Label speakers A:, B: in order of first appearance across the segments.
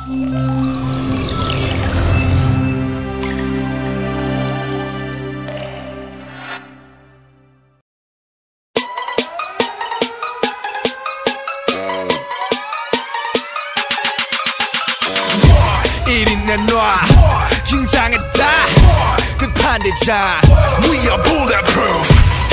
A: 1인 내놔 긴장했다 끝판대자 We are bulletproof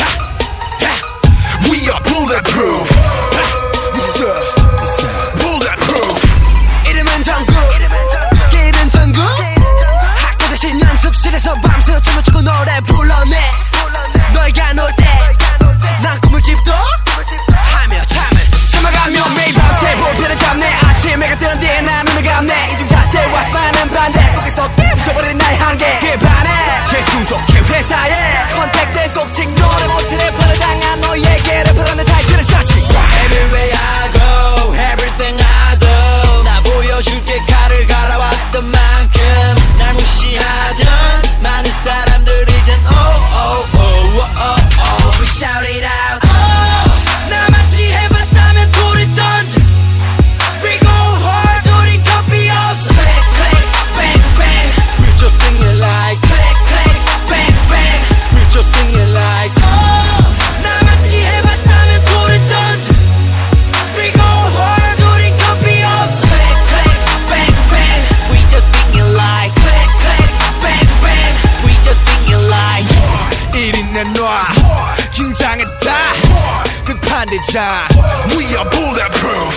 A: We are bulletproof What's up? Bulletproof 이름은 정국 스킬은 전국 학교 대신 연습실에서 밤새 춤을 추고 노래 불러내 너희가 놀 때 난 꿈을 집도 하며 참아가며 매일 밤새 볼펜을 잡네 아침 해가 뜨는 뒤에 난 눈을 감네 이젠 잣대와 많은 반대 속에서 부숴버린 나의 한계 그에 반해 재수족해 회사에 컨택된 속칭 노래 못해 래퍼를 당한 너희에게 래퍼라는 타이틀을 쌓지 Everywhere I go Everything I do 나 보여줄게 칼을 갈아왔던 만큼 날 무시하던 많은 사람들 이젠 oh oh oh oh oh oh We shout it out 나만치 해봤다면 돌을 던져 We go hard 우린 겁이 없어 Click click bang bang We just sing it like Click click bang bang We just sing it like 나만치 해봤다면 돌을 던져 We go hard 우린 겁이 없어 Click click bang bang We just sing it like Click click bang bang We just sing it like 1인 내놔 긴장했다 끝판대자 We are bulletproof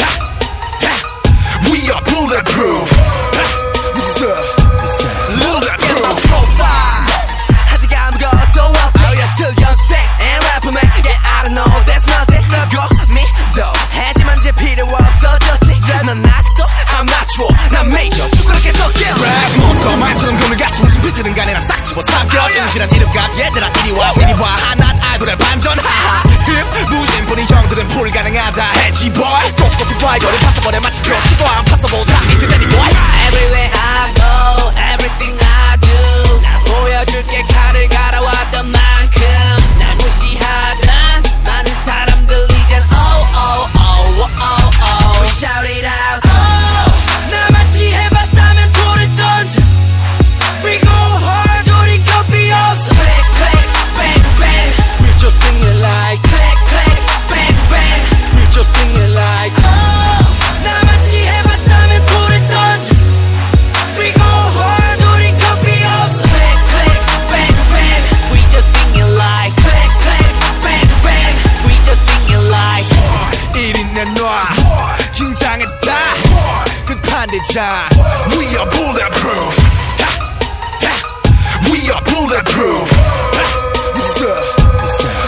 A: We are bulletproof What's up? Bulletproof 아직 아무것도 없지 Still young, sick and rapper man Yeah, I don't know, that's nothing 꼭 믿어 하지만 이제 필요 없어졌지 넌 아직도 아마추어 난 메이저 축구를 계속 깨워 Rap monster 말처럼 그물같이 무슨 비트든 간에 난 싹 집어삼켜 진실한 이름값 얘들아 이리 와 하난 아이돌의 반전 하하 힙 무심뿐인 형들은 불가능하다 해지 boy 똑똑히 봐 이거를 파서버려 마치 표치고 안 파서보자 이제 내리 boy Everywhere I go Everything I do 나 보여줄게 칼을 갈아왔던 만큼 날 무시하던 많은 사람들 이젠 oh oh oh oh oh oh We shout it out 나만치 해봤다면 돌을 던져 We go hard 우린 겁이 없어 Click click bang bang We just sing it like Click click bang bang We just sing it like 나만치 해봤다면 돌을 던져 We go hard 우린 겁이 없어 Click click bang bang We just sing it like Click click bang bang We just sing it like 1인 내놔 긴장했다 끝판대자 We are bulletproof We are bulletproof What's up?